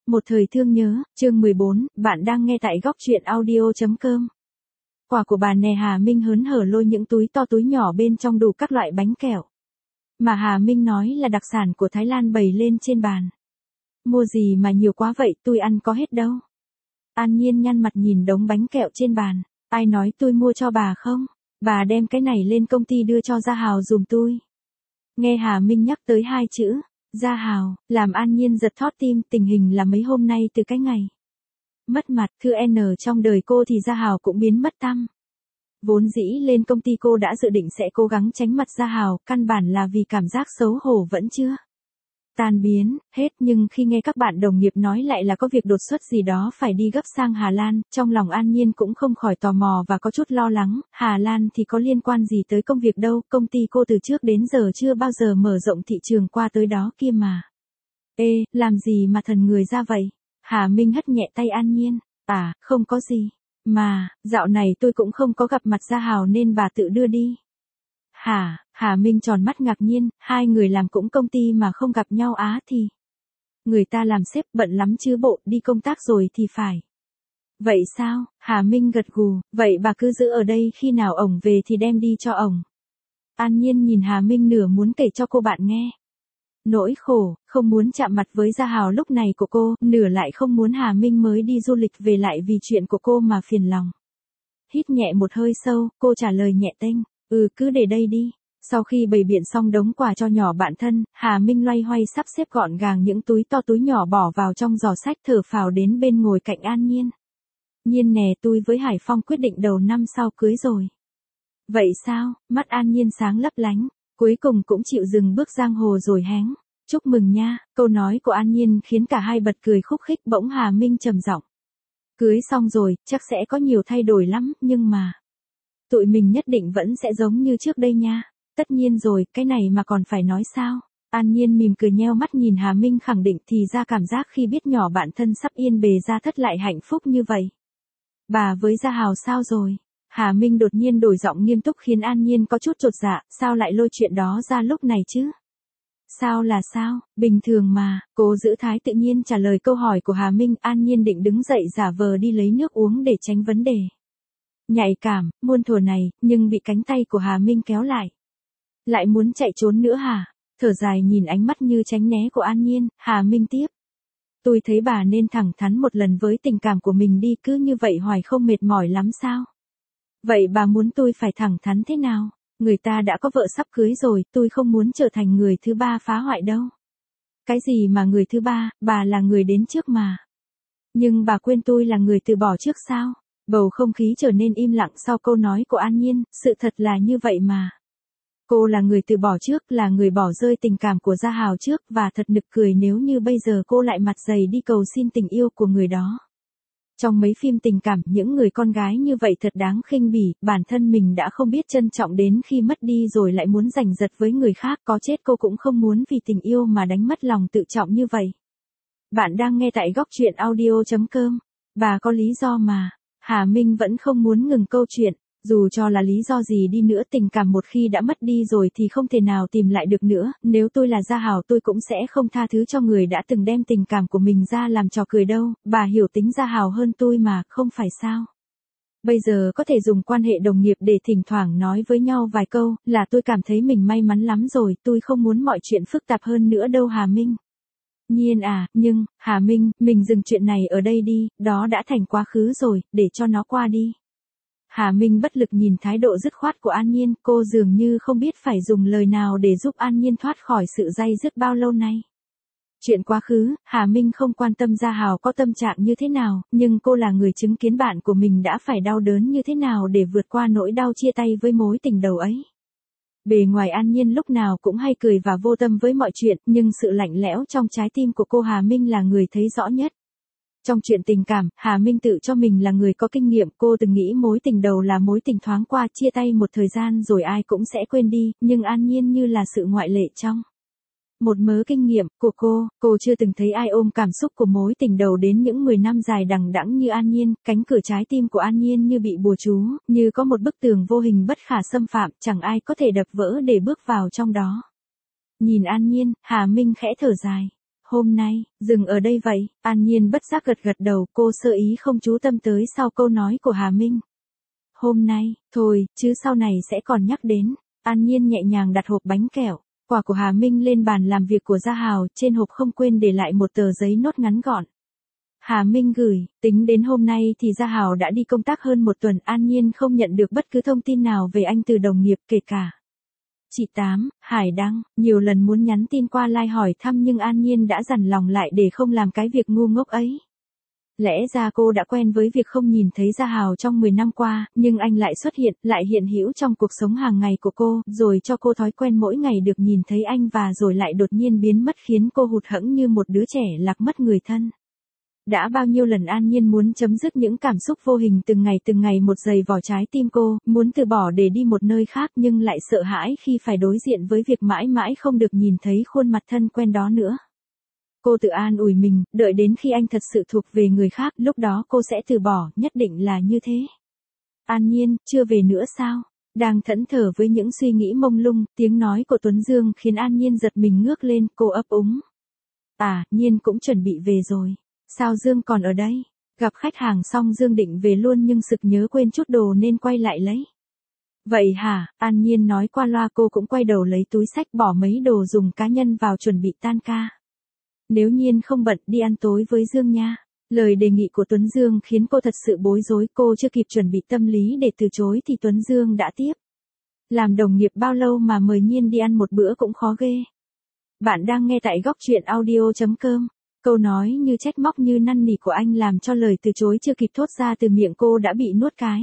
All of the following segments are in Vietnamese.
Một thời thương nhớ, chương 14, bạn đang nghe tại góc truyện audio.com. Quà của bà nè. Hà Minh hớn hở lôi những túi to túi nhỏ bên trong đủ các loại bánh kẹo. Mà Hà Minh nói là đặc sản của Thái Lan bày lên trên bàn. Mua gì mà nhiều quá vậy, tôi ăn có hết đâu. An Nhiên nhăn mặt nhìn đống bánh kẹo trên bàn. Ai nói tôi mua cho bà không? Bà đem cái này lên công ty đưa cho Gia Hào giùm tôi. Nghe Hà Minh nhắc tới hai chữ Gia Hào, làm An Nhiên giật thót tim. Tình hình là mấy hôm nay từ cái ngày mất mặt thưa N trong đời cô thì Gia Hào cũng biến mất tăm. Vốn dĩ lên công ty cô đã dự định sẽ cố gắng tránh mặt Gia Hào, căn bản là vì cảm giác xấu hổ vẫn chưa tan biến hết, nhưng khi nghe các bạn đồng nghiệp nói lại là có việc đột xuất gì đó phải đi gấp sang Hà Lan, trong lòng An Nhiên cũng không khỏi tò mò và có chút lo lắng. Hà Lan thì có liên quan gì tới công việc đâu, công ty cô từ trước đến giờ chưa bao giờ mở rộng thị trường qua tới đó kia mà. Ê, làm gì mà thần người ra vậy? Hà Minh hất nhẹ tay An Nhiên. À, không có gì. Mà, dạo này tôi cũng không có gặp mặt Gia Hào nên bà tự đưa đi. Hả? Hà Minh tròn mắt ngạc nhiên, hai người làm cũng công ty mà không gặp nhau á thì. Người ta làm sếp bận lắm chứ bộ, đi công tác rồi thì phải. Vậy sao? Hà Minh gật gù, vậy bà cứ giữ ở đây, khi nào ổng về thì đem đi cho ổng. An Nhiên nhìn Hà Minh nửa muốn kể cho cô bạn nghe nỗi khổ, không muốn chạm mặt với Gia Hào lúc này của cô, nửa lại không muốn Hà Minh mới đi du lịch về lại vì chuyện của cô mà phiền lòng. Hít nhẹ một hơi sâu, cô trả lời nhẹ tênh, cứ để đây đi. Sau khi bày biện xong đống quà cho nhỏ bạn thân, Hà Minh loay hoay sắp xếp gọn gàng những túi to túi nhỏ bỏ vào trong giỏ sách, thở phào đến bên ngồi cạnh An Nhiên. Nhiên nè, tôi với Hải Phong quyết định đầu năm sau cưới rồi. Vậy sao? Mắt An Nhiên sáng lấp lánh. Cuối cùng cũng chịu dừng bước giang hồ rồi hén. Chúc mừng nha. Câu nói của An Nhiên khiến cả hai bật cười khúc khích. Bỗng Hà Minh trầm giọng. Cưới xong rồi, chắc sẽ có nhiều thay đổi lắm, nhưng mà tụi mình nhất định vẫn sẽ giống như trước đây nha. Tất nhiên rồi, cái này mà còn phải nói sao? An Nhiên mỉm cười nheo mắt nhìn Hà Minh khẳng định, thì ra cảm giác khi biết nhỏ bạn thân sắp yên bề gia thất lại hạnh phúc như vậy. Bà với Gia Hào sao rồi? Hà Minh đột nhiên đổi giọng nghiêm túc khiến An Nhiên có chút chột dạ, sao lại lôi chuyện đó ra lúc này chứ? Sao là sao? Bình thường mà. Cô giữ thái tự nhiên trả lời câu hỏi của Hà Minh. An Nhiên định đứng dậy giả vờ đi lấy nước uống để tránh vấn đề nhạy cảm, muôn thuở này, nhưng bị cánh tay của Hà Minh kéo lại. Lại muốn chạy trốn nữa hả? Thở dài nhìn ánh mắt như tránh né của An Nhiên, Hà Minh tiếp. Tôi thấy bà nên thẳng thắn một lần với tình cảm của mình đi, cứ như vậy hoài không mệt mỏi lắm sao? Vậy bà muốn tôi phải thẳng thắn thế nào? Người ta đã có vợ sắp cưới rồi, tôi không muốn trở thành người thứ ba phá hoại đâu. Cái gì mà người thứ ba, bà là người đến trước mà. Nhưng bà quên tôi là người từ bỏ trước sao? Bầu không khí trở nên im lặng sau câu nói của An Nhiên, sự thật là như vậy mà. Cô là người từ bỏ trước, là người bỏ rơi tình cảm của Gia Hào trước, và thật nực cười nếu như bây giờ cô lại mặt dày đi cầu xin tình yêu của người đó. Trong mấy phim tình cảm, những người con gái như vậy thật đáng khinh bỉ, bản thân mình đã không biết trân trọng đến khi mất đi rồi lại muốn giành giật với người khác, có chết cô cũng không muốn vì tình yêu mà đánh mất lòng tự trọng như vậy. Bạn đang nghe tại góc truyện audio.com. Bà có lý do mà. Hà Minh vẫn không muốn ngừng câu chuyện. Dù cho là lý do gì đi nữa, tình cảm một khi đã mất đi rồi thì không thể nào tìm lại được nữa. Nếu tôi là Gia Hào tôi cũng sẽ không tha thứ cho người đã từng đem tình cảm của mình ra làm trò cười đâu. Bà hiểu tính Gia Hào hơn tôi mà, không phải sao? Bây giờ có thể dùng quan hệ đồng nghiệp để thỉnh thoảng nói với nhau vài câu, là tôi cảm thấy mình may mắn lắm rồi, tôi không muốn mọi chuyện phức tạp hơn nữa đâu Hà Minh. Nhiên à, nhưng, Hà Minh, mình dừng chuyện này ở đây đi, đó đã thành quá khứ rồi, để cho nó qua đi. Hà Minh bất lực nhìn thái độ dứt khoát của An Nhiên, cô dường như không biết phải dùng lời nào để giúp An Nhiên thoát khỏi sự day dứt bao lâu nay. Chuyện quá khứ, Hà Minh không quan tâm Gia Hào có tâm trạng như thế nào, nhưng cô là người chứng kiến bạn của mình đã phải đau đớn như thế nào để vượt qua nỗi đau chia tay với mối tình đầu ấy. Bề ngoài An Nhiên lúc nào cũng hay cười và vô tâm với mọi chuyện, nhưng sự lạnh lẽo trong trái tim của cô Hà Minh là người thấy rõ nhất. Trong chuyện tình cảm, Hà Minh tự cho mình là người có kinh nghiệm, cô từng nghĩ mối tình đầu là mối tình thoáng qua, chia tay một thời gian rồi ai cũng sẽ quên đi, nhưng An Nhiên như là sự ngoại lệ trong một mớ kinh nghiệm của cô chưa từng thấy ai ôm cảm xúc của mối tình đầu đến những 10 năm dài đằng đẵng như An Nhiên, cánh cửa trái tim của An Nhiên như bị bùa chú, như có một bức tường vô hình bất khả xâm phạm, chẳng ai có thể đập vỡ để bước vào trong đó. Nhìn An Nhiên, Hà Minh khẽ thở dài. Hôm nay, dừng ở đây vậy, An Nhiên bất giác gật gật đầu, cô sơ ý không chú tâm tới sau câu nói của Hà Minh. Hôm nay, thôi, chứ sau này sẽ còn nhắc đến. An Nhiên nhẹ nhàng đặt hộp bánh kẹo, quà của Hà Minh lên bàn làm việc của Gia Hào, trên hộp không quên để lại một tờ giấy nốt ngắn gọn. Hà Minh gửi, tính đến hôm nay thì Gia Hào đã đi công tác hơn một tuần, An Nhiên không nhận được bất cứ thông tin nào về anh từ đồng nghiệp kể cả. Chị Tám, Hải Đăng, nhiều lần muốn nhắn tin qua like hỏi thăm nhưng An Nhiên đã dằn lòng lại để không làm cái việc ngu ngốc ấy. Lẽ ra cô đã quen với việc không nhìn thấy Gia Hào trong 10 năm qua, nhưng anh lại xuất hiện, lại hiện hữu trong cuộc sống hàng ngày của cô, rồi cho cô thói quen mỗi ngày được nhìn thấy anh và rồi lại đột nhiên biến mất khiến cô hụt hẫng như một đứa trẻ lạc mất người thân. Đã bao nhiêu lần An Nhiên muốn chấm dứt những cảm xúc vô hình từng ngày một dày vò trái tim cô, muốn từ bỏ để đi một nơi khác nhưng lại sợ hãi khi phải đối diện với việc mãi mãi không được nhìn thấy khuôn mặt thân quen đó nữa. Cô tự an ủi mình, đợi đến khi anh thật sự thuộc về người khác, lúc đó cô sẽ từ bỏ, nhất định là như thế. An Nhiên, chưa về nữa sao? Đang thẫn thờ với những suy nghĩ mông lung, tiếng nói của Tuấn Dương khiến An Nhiên giật mình ngước lên, cô ấp úng. À, Nhiên cũng chuẩn bị về rồi. Sao Dương còn ở đây? Gặp khách hàng xong Dương định về luôn nhưng sực nhớ quên chút đồ nên quay lại lấy. Vậy hả? An Nhiên nói qua loa, cô cũng quay đầu lấy túi xách bỏ mấy đồ dùng cá nhân vào chuẩn bị tan ca. Nếu Nhiên không bận đi ăn tối với Dương nha. Lời đề nghị của Tuấn Dương khiến cô thật sự bối rối, cô chưa kịp chuẩn bị tâm lý để từ chối thì Tuấn Dương đã tiếp. Làm đồng nghiệp bao lâu mà mời Nhiên đi ăn một bữa cũng khó ghê. Bạn đang nghe tại góc truyện audio.com. Câu nói như trách móc như năn nỉ của anh làm cho lời từ chối chưa kịp thốt ra từ miệng cô đã bị nuốt cái.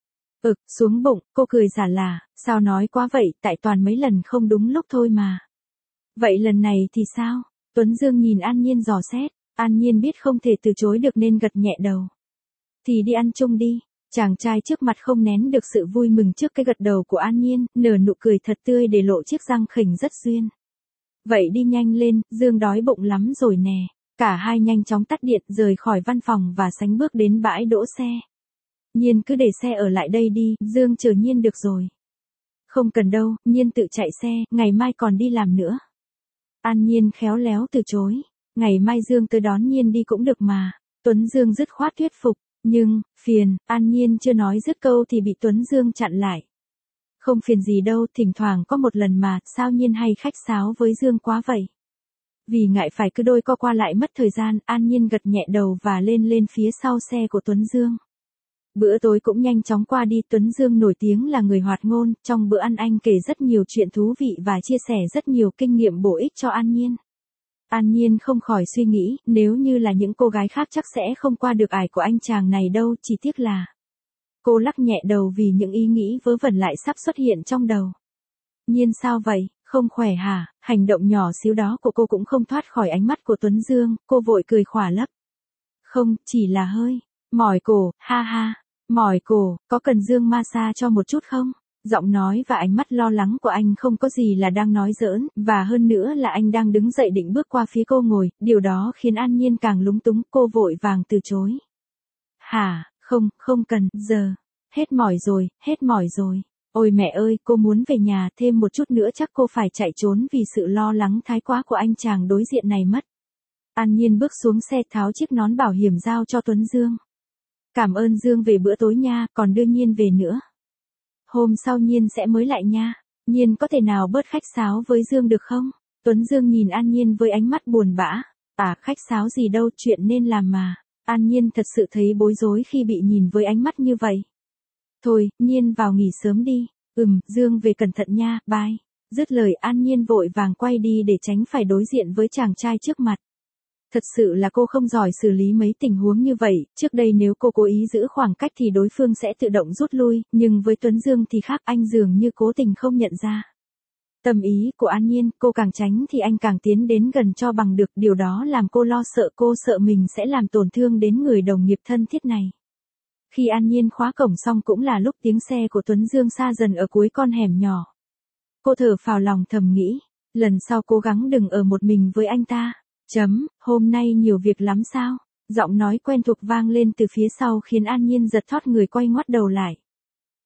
Xuống bụng, cô cười giả là, sao nói quá vậy, tại toàn mấy lần không đúng lúc thôi mà. Vậy lần này thì sao? Tuấn Dương nhìn An Nhiên dò xét, An Nhiên biết không thể từ chối được nên gật nhẹ đầu. Thì đi ăn chung đi, chàng trai trước mặt không nén được sự vui mừng trước cái gật đầu của An Nhiên, nở nụ cười thật tươi để lộ chiếc răng khỉnh rất duyên. Vậy đi nhanh lên, Dương đói bụng lắm rồi nè. Cả hai nhanh chóng tắt điện rời khỏi văn phòng và sánh bước đến bãi đỗ xe. Nhiên cứ để xe ở lại đây đi, Dương chờ Nhiên được rồi. Không cần đâu, Nhiên tự chạy xe, ngày mai còn đi làm nữa. An Nhiên khéo léo từ chối. Ngày mai Dương tới đón Nhiên đi cũng được mà. Tuấn Dương dứt khoát thuyết phục, nhưng, phiền, An Nhiên chưa nói dứt câu thì bị Tuấn Dương chặn lại. Không phiền gì đâu, thỉnh thoảng có một lần mà, sao Nhiên hay khách sáo với Dương quá vậy? Vì ngại phải cứ đôi co qua lại mất thời gian, An Nhiên gật nhẹ đầu và lên phía sau xe của Tuấn Dương. Bữa tối cũng nhanh chóng qua đi, Tuấn Dương nổi tiếng là người hoạt ngôn, trong bữa ăn anh kể rất nhiều chuyện thú vị và chia sẻ rất nhiều kinh nghiệm bổ ích cho An Nhiên. An Nhiên không khỏi suy nghĩ, nếu như là những cô gái khác chắc sẽ không qua được ải của anh chàng này đâu, chỉ tiếc là. Cô lắc nhẹ đầu vì những ý nghĩ vớ vẩn lại sắp xuất hiện trong đầu. Nhiên sao vậy, không khỏe hả? Hành động nhỏ xíu đó của cô cũng không thoát khỏi ánh mắt của Tuấn Dương, cô vội cười khỏa lấp. Không, chỉ là hơi mỏi cổ, ha ha. Mỏi cổ, có cần Dương massage cho một chút không? Giọng nói và ánh mắt lo lắng của anh không có gì là đang nói giỡn, và hơn nữa là anh đang đứng dậy định bước qua phía cô ngồi, điều đó khiến An Nhiên càng lúng túng, cô vội vàng từ chối. Hả, không cần, giờ, hết mỏi rồi. Ôi mẹ ơi, cô muốn về nhà, thêm một chút nữa chắc cô phải chạy trốn vì sự lo lắng thái quá của anh chàng đối diện này mất. An Nhiên bước xuống xe tháo chiếc nón bảo hiểm giao cho Tuấn Dương. Cảm ơn Dương về bữa tối nha, còn đưa Nhiên về nữa. Hôm sau Nhiên sẽ mới lại nha. Nhiên có thể nào bớt khách sáo với Dương được không? Tuấn Dương nhìn An Nhiên với ánh mắt buồn bã. À, khách sáo gì đâu, chuyện nên làm mà. An Nhiên thật sự thấy bối rối khi bị nhìn với ánh mắt như vậy. Thôi, Nhiên vào nghỉ sớm đi. Dương về cẩn thận nha, bye. Dứt lời An Nhiên vội vàng quay đi để tránh phải đối diện với chàng trai trước mặt. Thật sự là cô không giỏi xử lý mấy tình huống như vậy, trước đây nếu cô cố ý giữ khoảng cách thì đối phương sẽ tự động rút lui, nhưng với Tuấn Dương thì khác, anh dường như cố tình không nhận ra. Tâm ý của An Nhiên, cô càng tránh thì anh càng tiến đến gần cho bằng được, điều đó làm cô lo sợ, cô sợ mình sẽ làm tổn thương đến người đồng nghiệp thân thiết này. Khi An Nhiên khóa cổng xong cũng là lúc tiếng xe của Tuấn Dương xa dần ở cuối con hẻm nhỏ. Cô thở phào lòng thầm nghĩ, lần sau cố gắng đừng ở một mình với anh ta. Hôm nay nhiều việc lắm sao? Giọng nói quen thuộc vang lên từ phía sau khiến An Nhiên giật thót người quay ngoắt đầu lại.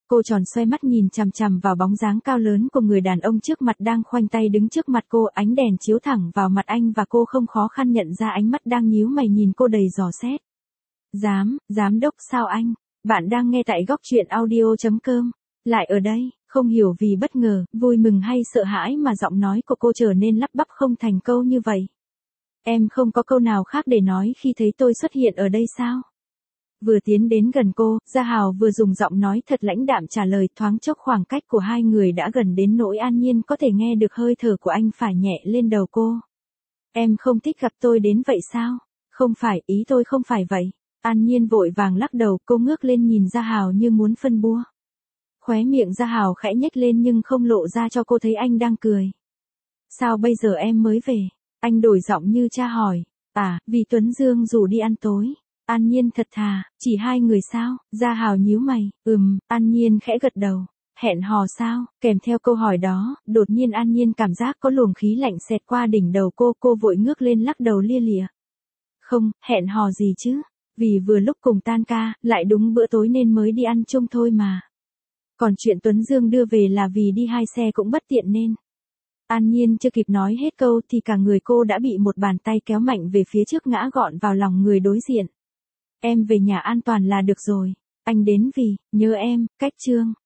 Cô tròn xoay mắt nhìn chằm chằm vào bóng dáng cao lớn của người đàn ông trước mặt đang khoanh tay đứng trước mặt cô, ánh đèn chiếu thẳng vào mặt anh và cô không khó khăn nhận ra ánh mắt đang nhíu mày nhìn cô đầy dò xét. Giám đốc sao anh? Bạn đang nghe tại góc truyện audio.com. Lại ở đây, không hiểu vì bất ngờ, vui mừng hay sợ hãi mà giọng nói của cô trở nên lắp bắp không thành câu như vậy. Em không có câu nào khác để nói khi thấy tôi xuất hiện ở đây sao? Vừa tiến đến gần cô, Gia Hào vừa dùng giọng nói thật lãnh đạm trả lời, thoáng chốc khoảng cách của hai người đã gần đến nỗi An Nhiên có thể nghe được hơi thở của anh phả nhẹ lên đầu cô. Em không thích gặp tôi đến vậy sao? Không phải, ý tôi không phải vậy. An Nhiên vội vàng lắc đầu, cô ngước lên nhìn Gia Hào như muốn phân bua. Khóe miệng Gia Hào khẽ nhếch lên nhưng không lộ ra cho cô thấy anh đang cười. Sao bây giờ em mới về? Anh đổi giọng như tra hỏi. À, vì Tuấn Dương rủ đi ăn tối. An Nhiên thật thà, chỉ hai người sao? Gia Hào nhíu mày, An Nhiên khẽ gật đầu. Hẹn hò sao? Kèm theo câu hỏi đó, đột nhiên An Nhiên cảm giác có luồng khí lạnh xẹt qua đỉnh đầu cô vội ngước lên lắc đầu lia lịa. Không, hẹn hò gì chứ? Vì vừa lúc cùng tan ca, lại đúng bữa tối nên mới đi ăn chung thôi mà. Còn chuyện Tuấn Dương đưa về là vì đi hai xe cũng bất tiện nên. An Nhiên chưa kịp nói hết câu thì cả người cô đã bị một bàn tay kéo mạnh về phía trước ngã gọn vào lòng người đối diện. Em về nhà an toàn là được rồi. Anh đến vì, nhớ em, cách Trương.